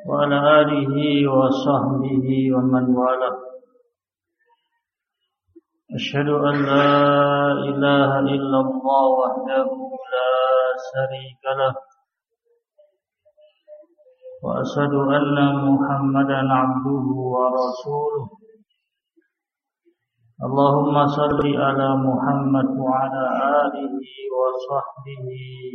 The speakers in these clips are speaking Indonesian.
وعلى آله وصحبه ومن والاه. أشهد أن لا إله إلا الله وحده لا شريك له، وأشهد أن محمدا عبده ورسوله. اللهم صل على محمد وعلى آله وصحبه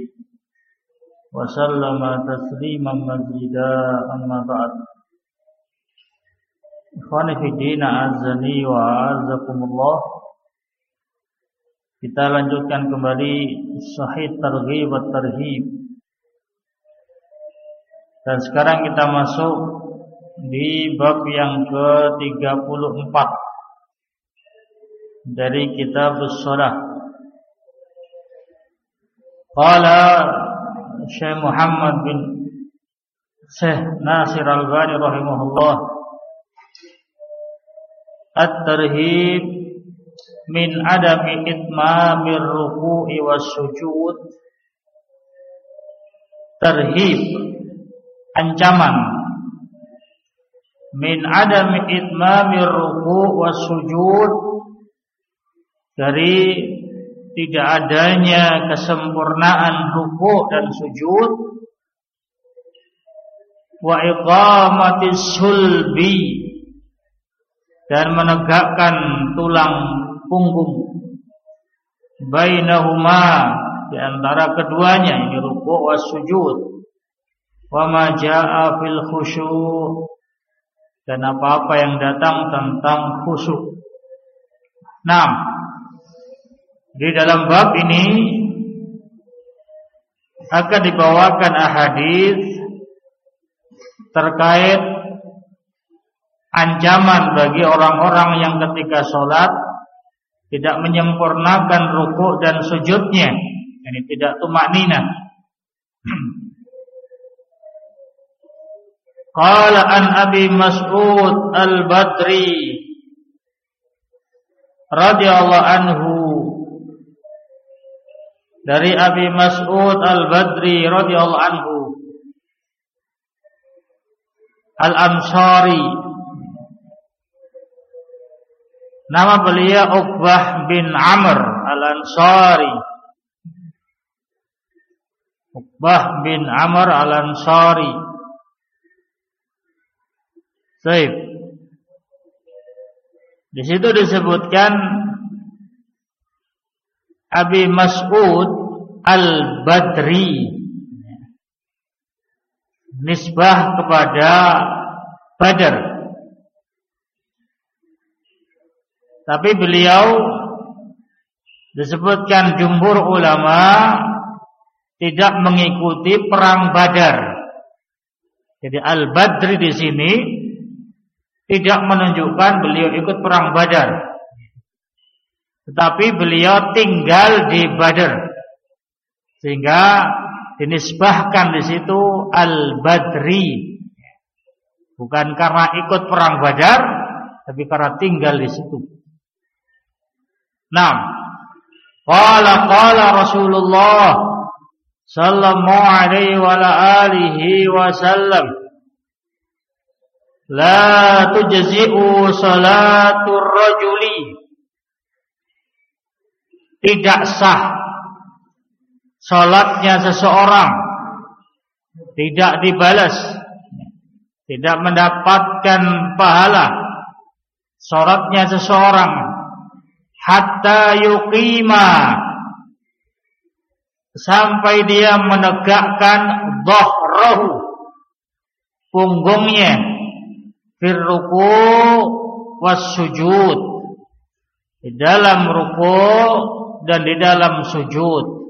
وسلم تسليما مزيدا. أما بعد. Ikhwani fi din, azani wa azakumullah. Kita lanjutkan kembali Sahih Targhib wa Tarhib. Dan sekarang kita masuk di bab yang ke-34 dari kitab Shalah. Qala Syekh Muhammad bin Syekh Nasir Al-Albani rahimahullah, at-tarhib min adami itmamir ruku'i was sujud. Tarhib, ancaman, min adami itmamir ruku' was sujud, dari tidak adanya kesempurnaan ruku' dan sujud, wa iqamatis sulbi, dan menegakkan tulang punggung, bainahuma, di antara keduanya, ini ruku' was sujud, wa ma jaa'a fil khusyu', dan apa-apa yang datang tentang khusyuk. Nah, di dalam bab ini akan dibawakan ahadits terkait ancaman bagi orang-orang yang ketika sholat tidak menyempurnakan rukuk dan sujudnya, ini tidak tumakninah. Qala an Abi Mas'ud Al-Badri radhiyallahu anhu, dari Abi Mas'ud Al-Badri radhiyallahu anhu Al-Ansari, nama beliau Uqbah bin Amr Al-Ansari. Uqbah bin Amr Al-Ansari. Baik. Di situ disebutkan Abi Mas'ud Al-Badri, nisbah kepada Badar. Tapi beliau disebutkan jumhur ulama tidak mengikuti perang Badar. Jadi Al-Badri di sini tidak menunjukkan beliau ikut perang Badar, tetapi beliau tinggal di Badar, sehingga dinisbahkan di situ Al-Badri, bukan karena ikut perang Badar, tapi karena tinggal di situ. Nah, qala Rasulullah sallallahu alaihi wa alihi wasallam, la tujzi'u salatur rajuli, tidak sah salatnya seseorang, tidak dibalas, tidak mendapatkan pahala salatnya seseorang, hatta yuqima, sampai dia menegakkan dhahrahu, punggungnya, fir ruku' was sujud, di dalam ruku' dan di dalam sujud.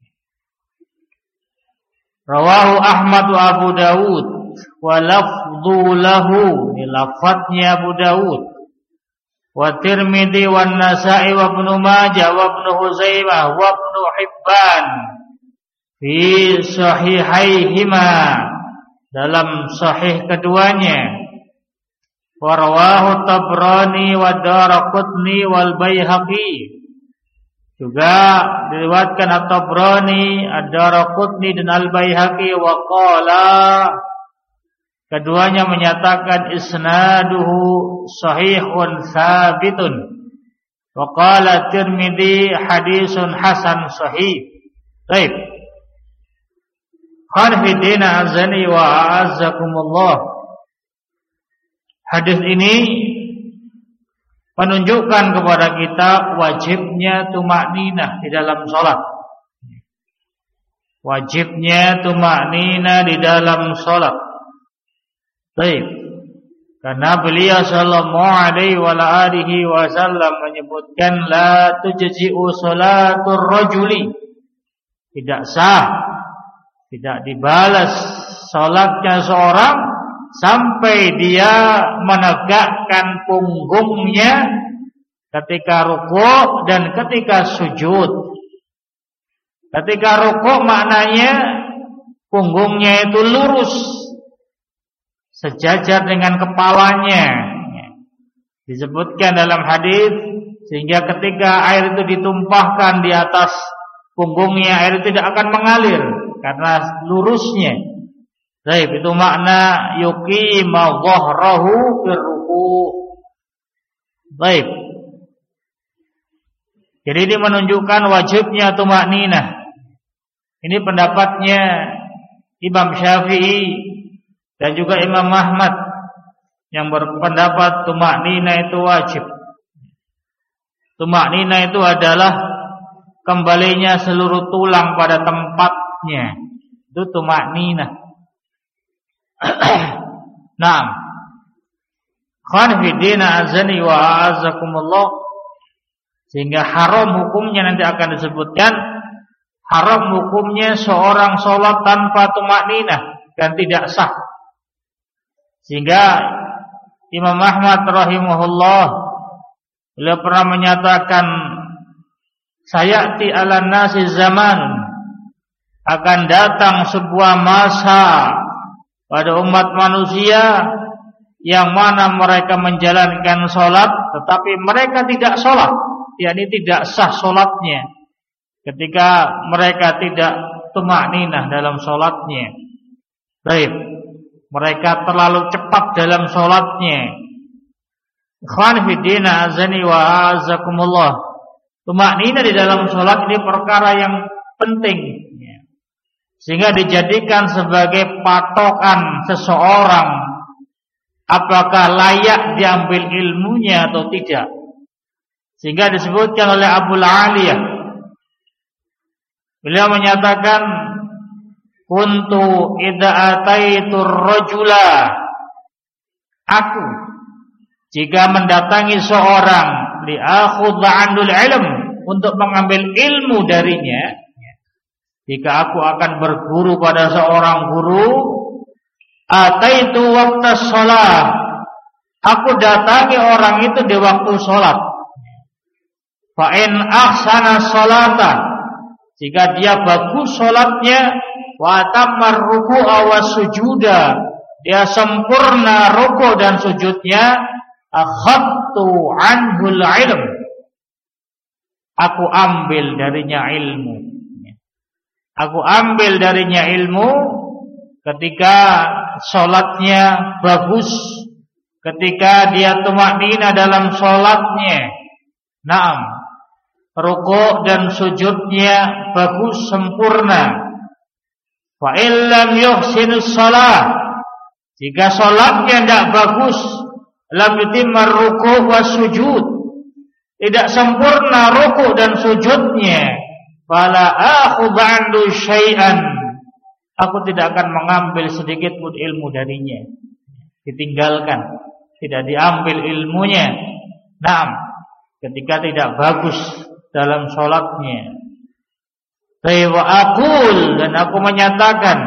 Rawahu Ahmad wa Abu Dawud wa lafdhu lahu, ini lafadznya Abu Dawud, wa Tirmidzi wa Nasa'i wa Ibnu Majah wa Ibnu Huzaimah wa Ibnu Hibban fi sahihaihima, dalam sahih keduanya. Wa rawahu Tabrani wa Daraqutni wal Baihaqi, juga diriwayatkan At-Tabrani, Ad-Daraqutni dan Al-Baihaqi. Wa qala, Keduanya menyatakan isnaduhu sahihun sabitun. Wa qala Tirmidzi hadisun hasan sahih. Baik. Kharfidina azani wa a'azzakumullah. Hadis ini menunjukkan kepada kita wajibnya tumakninah di dalam salat. Wajibnya tumakninah di dalam salat. Baik. Karena beliau sallallahu alaihi wa alihi wasallam menyebutkan la tujzi'u salatur rajuli. Tidak sah, tidak dibalas salatnya seorang sampai dia menegakkan punggungnya ketika rukuk dan ketika sujud. Ketika rukuk maknanya punggungnya itu lurus sejajar dengan kepalanya. Disebutkan dalam hadis sehingga ketika air itu ditumpahkan di atas punggungnya, air itu tidak akan mengalir karena lurusnya. Baik, itu makna yuqima dhahrahu fir ruku'. Baik. Jadi ini menunjukkan wajibnya tumakninah. Ini pendapatnya Imam Syafi'i dan juga Imam Ahmad yang berpendapat tumakninah itu wajib. Tumakninah itu adalah kembalinya seluruh tulang pada tempatnya. Itu tumakninah. Naam. Khanfidina azani wa a'azzakumullah. Sehingga haram hukumnya nanti akan disebutkan. Haram hukumnya seorang sholat tanpa tumakninah dan tidak sah. Sehingga Imam Ahmad rahimahullah beliau pernah menyatakan sayati ala nasi zaman, akan datang sebuah masa pada umat manusia yang mana mereka menjalankan sholat tetapi mereka tidak sholat, yakni tidak sah sholatnya ketika mereka tidak tumakninah dalam sholatnya. Baik, mereka terlalu cepat dalam sholatnya. Ikhwan fiddina azani wa azakumullah. Tumakninah di dalam sholat ini perkara yang penting, sehingga dijadikan sebagai patokan seseorang apakah layak diambil ilmunya atau tidak. Sehingga disebutkan oleh Abul Aliyah, beliau menyatakan kuntu idza ataitur rajula, aku jika mendatangi seorang liakhudha anul ilm, untuk mengambil ilmu darinya. Jika aku akan berguru pada seorang guru, ataitu waqtas shalah, aku datangi orang itu di waktu salat. Fa in ahsana salata, jika dia bagus salatnya, wa tammar ruku'a was sujuda, dia sempurna ruku' dan sujudnya, akhadtu anhul ilm, aku ambil darinya ilmu. Aku ambil darinya ilmu ketika sholatnya bagus, ketika dia tumakninah dalam sholatnya. Naam, rukuk dan sujudnya bagus sempurna. Fa illam yuhsinus shalah, jika sholatnya tidak bagus, lam yutimma rukuk was sujud, tidak sempurna rukuk dan sujudnya, fala akhudha anhu syai'an, aku tidak akan mengambil sedikit pun ilmu darinya. Ditinggalkan, tidak diambil ilmunya. Naam, ketika tidak bagus dalam sholatnya. Wa aqul, dan aku menyatakan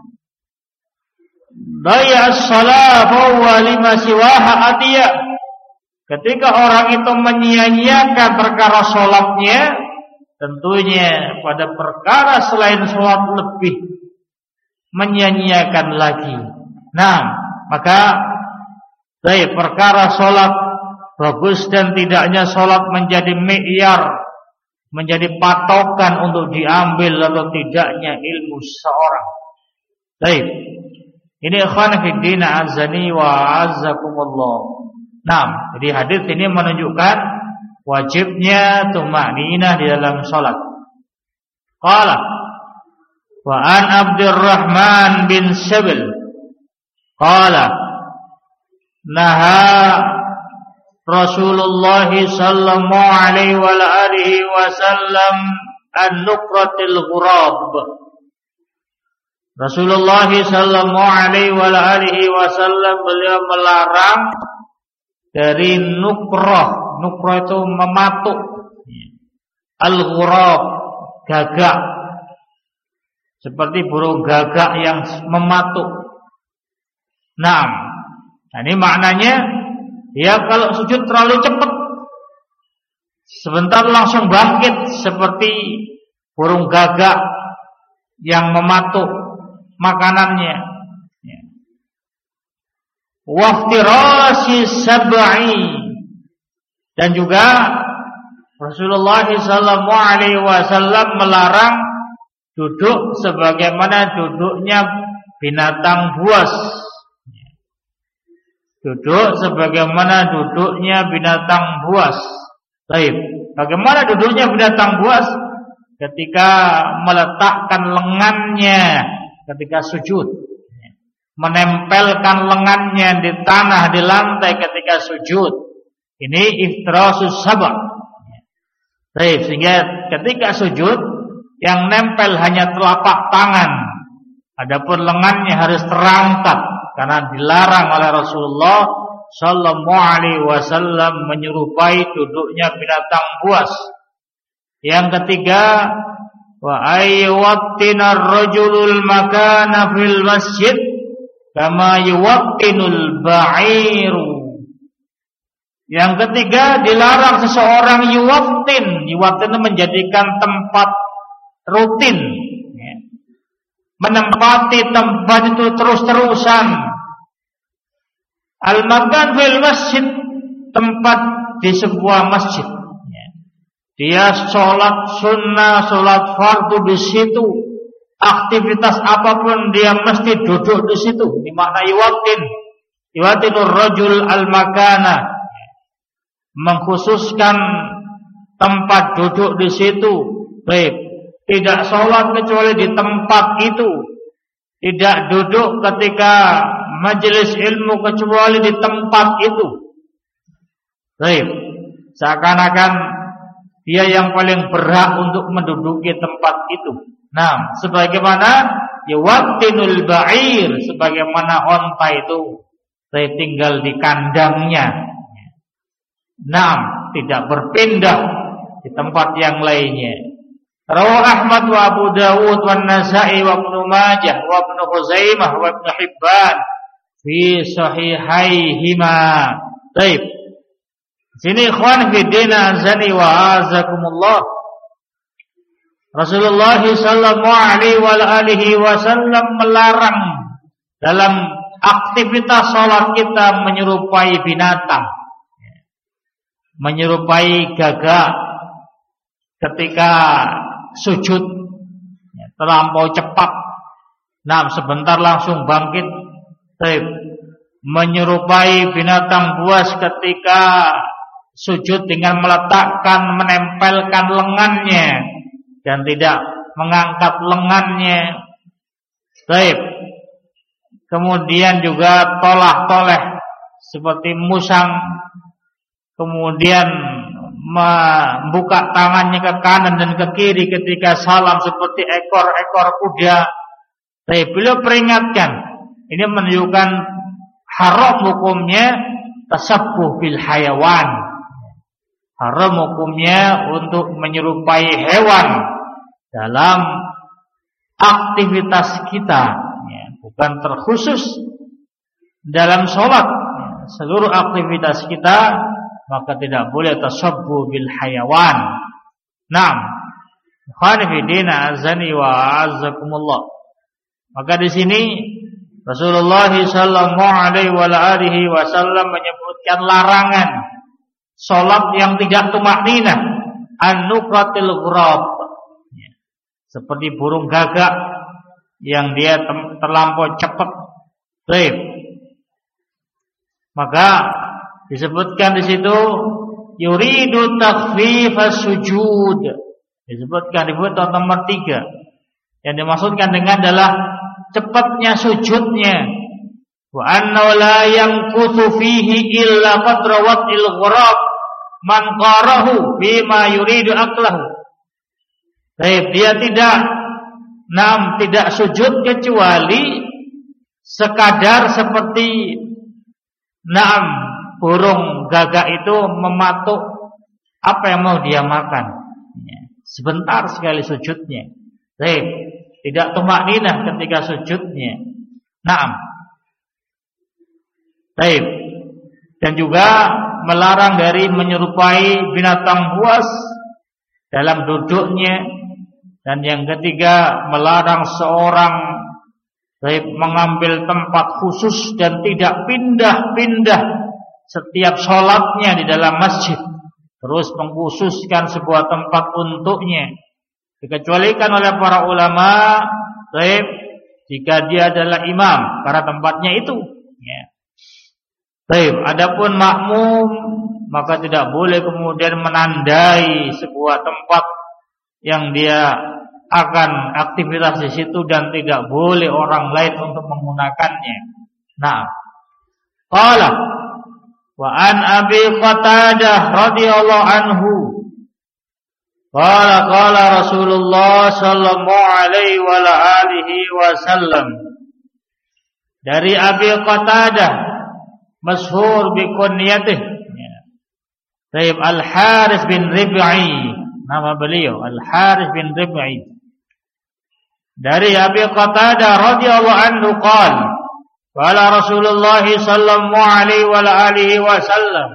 daya as-salah fa huwa lima siwaha atiyah, ketika orang itu menyia-nyiakan perkara sholatnya, tentunya pada perkara selain sholat lebih menyia-nyiakan lagi. Nah, maka dari perkara sholat bagus dan tidaknya sholat menjadi mi'yar, menjadi patokan untuk diambil atau tidaknya ilmu seseorang. Baik, Ini ikhwan fiddin azani wa azzakumullah. Nah, jadi hadis ini menunjukkan wajibnya tumaninah di dalam salat. Qala wa an Abdurrahman bin Sabil qala naha Rasulullah sallallahu alaihi wa alihi wasallam an nuqratil ghurab. Rasulullah sallallahu alaihi wa alihi wasallam beliau melarang dari nukrah. Nukrah itu mematuk. Al-ghurab, gagak. Seperti burung gagak yang mematuk. Nah, ini maknanya ya kalau sujud terlalu cepat, sebentar langsung bangkit seperti burung gagak yang mematuk makanannya. Waftirasi sab'i, dan juga Rasulullah sallallahu alaihi wasallam melarang duduk sebagaimana duduknya binatang buas. Duduk sebagaimana duduknya binatang buas. Baik, bagaimana duduknya binatang buas? Ketika meletakkan lengannya ketika sujud, menempelkan lengannya di tanah, di lantai ketika sujud. Ini iftirasus sabak. Baik, sehingga ketika sujud yang nempel hanya telapak tangan, adapun lengannya harus terangkat karena dilarang oleh Rasulullah sallallahu alaihi wasallam menyerupai duduknya binatang buas. Yang ketiga, wa ayyawattinar rajulul makana fil masjid kama yuwattinul ba'iru. Yang ketiga, dilarang seseorang yuwattin. Yuwattin itu menjadikan tempat rutin, menempati tempat itu terus-terusan. Al-makan fil masjid, tempat di sebuah masjid. Dia sholat sunnah, sholat fardu di situ. Aktivitas apapun dia mesti duduk di situ. Ini makna yuwattin. Yuwattinur rajul al-makana, mengkhususkan tempat duduk di situ. Baik, tidak sholat kecuali di tempat itu. Tidak duduk ketika majelis ilmu kecuali di tempat itu. Baik, seakan-akan dia yang paling berhak untuk menduduki tempat itu. Nah, sebagaimana yuwattinul ba'ir, sebagaimana onta itu saya tinggal di kandangnya. Nah, tidak berpindah di tempat yang lainnya. Rawahu Ahmad wa Abu Dawud wa Nasa'i wa Ibnu Majah wa Ibnu Khuzaimah wa Ibnu Hibban fi sahihaihima. Baik. Sini ikhwan fi din azani wa azakumullah. Rasulullah sallallahu alaihi wa alihi wasallam melarang dalam aktivitas salat kita menyerupai binatang, menyerupai gagak ketika sujud terlampau cepat. Nah, sebentar langsung bangkit. Menyerupai binatang buas ketika sujud dengan meletakkan, menempelkan lengannya dan tidak mengangkat lengannya. Kemudian juga tolah-toleh seperti musang, kemudian membuka tangannya ke kanan dan ke kiri ketika salam seperti ekor-ekor kuda. Beliau peringatkan, ini menunjukkan haram hukumnya tasabbuh bil hayawan. Haram hukumnya untuk menyerupai hewan dalam aktivitas kita, bukan terkhusus dalam sholat. Seluruh aktivitas kita maka tidak boleh tasabbuh bil hayawan. Naam. Ikhwani fi din azani wa azzakumullah. Maka di sini Rasulullah sallallahu alaihi wa alihi wasallam menyebutkan larangan salat yang tidak tumakninah, an-nuqratil ghurab. Seperti burung gagak yang dia terlampau cepat Baik. Maka disebutkan di situ yuridu takhfifas sujud. Disebutkan di footnote nomor 3. Yang dimaksudkan dengan adalah cepatnya sujudnya. Wa anna la yanquthu fihi illa qadra wad'il ghurab man qarahu bima yuridu aqlahu. Baik, dia tidak sujud kecuali sekadar seperti burung gagak itu mematuk apa yang mau dia makan. Sebentar sekali sujudnya. Baik, tidak tumakninah ketika sujudnya. Baik. Dan juga melarang dari menyerupai binatang buas dalam duduknya. Dan yang ketiga, melarang seorang mengambil tempat khusus dan tidak pindah-pindah setiap sholatnya di dalam masjid. Terus mengkhususkan sebuah tempat untuknya. Dikecualikan oleh para ulama, jika dia adalah imam, karena tempatnya itu. Adapun makmum, maka tidak boleh kemudian menandai sebuah tempat yang dia akan aktivitas di situ dan tidak boleh orang lain untuk menggunakannya. Qala wa an Abi Qatadah radhiyallahu anhu qala Rasulullah sallallahu alaihi wa alihi wasallam. Dari Abi Qatadah masyhur bi kunyatih Al-Harits bin Rib'i, nama beliau Al-Harits bin Rib'i. Dari Abi Qatadah radhiyallahu anhu qala Rasulullah sallallahu alaihi wa alihi wasallam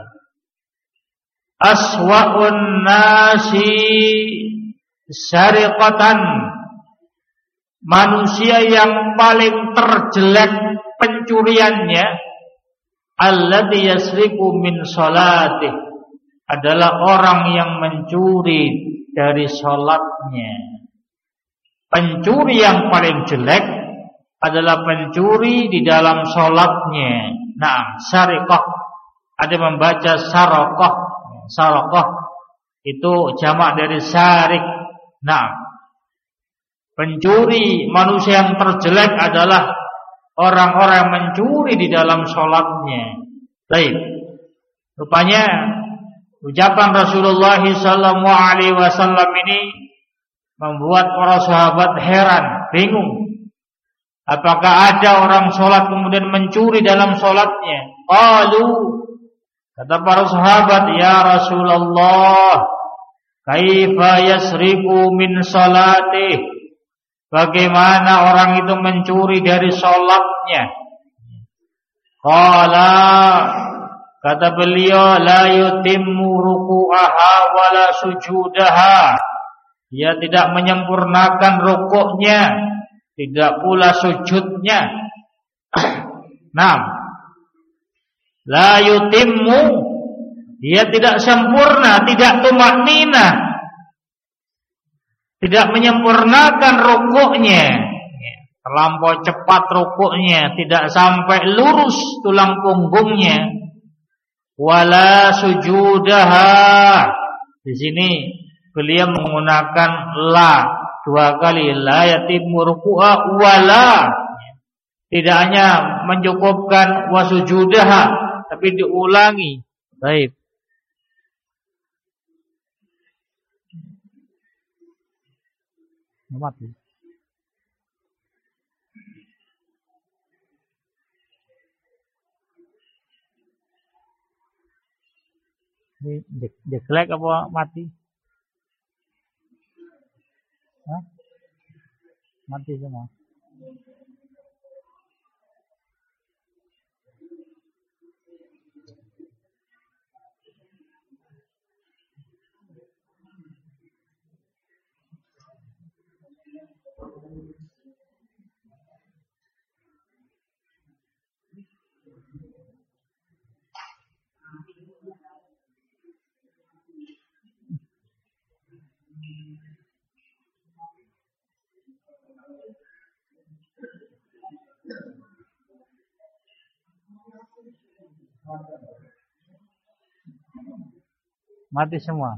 aswa'un nasi sariqatan, manusia yang paling terjelek pencuriannya alladzi yasriqu min salatih, adalah orang yang mencuri dari salatnya. Pencuri yang paling jelek adalah pencuri di dalam salatnya. Sariqah. Ada membaca saraqah. Saraqah itu jamak dari sarik. Pencuri, manusia yang terjelek adalah orang-orang yang mencuri di dalam salatnya. Baik. Rupanya ucapan Rasulullah sallallahu alaihi wasallam ini membuat para sahabat heran, bingung. Apakah ada orang sholat kemudian mencuri dalam sholatnya? Qalu, kata para sahabat, ya Rasulullah, kaifa yasriqu min salatih? Bagaimana orang itu mencuri dari sholatnya? Qala, kata beliau, la yutimmu ruku'aha wala sujudaha. Dia tidak menyempurnakan rukuknya, tidak pula sujudnya. La yutimmu, dia tidak sempurna, tidak tumakninah, tidak menyempurnakan rukuknya, terlampau cepat rukuknya, tidak sampai lurus tulang punggungnya. Wala sujudaha, di sini beliau menggunakan la dua kali, la yatimmu ruku'a wala. Tidak hanya mencukupkan wasujudaha, tapi diulangi. Baik. Mati. Ini deklek apa mati? Mati semua. Mati semua.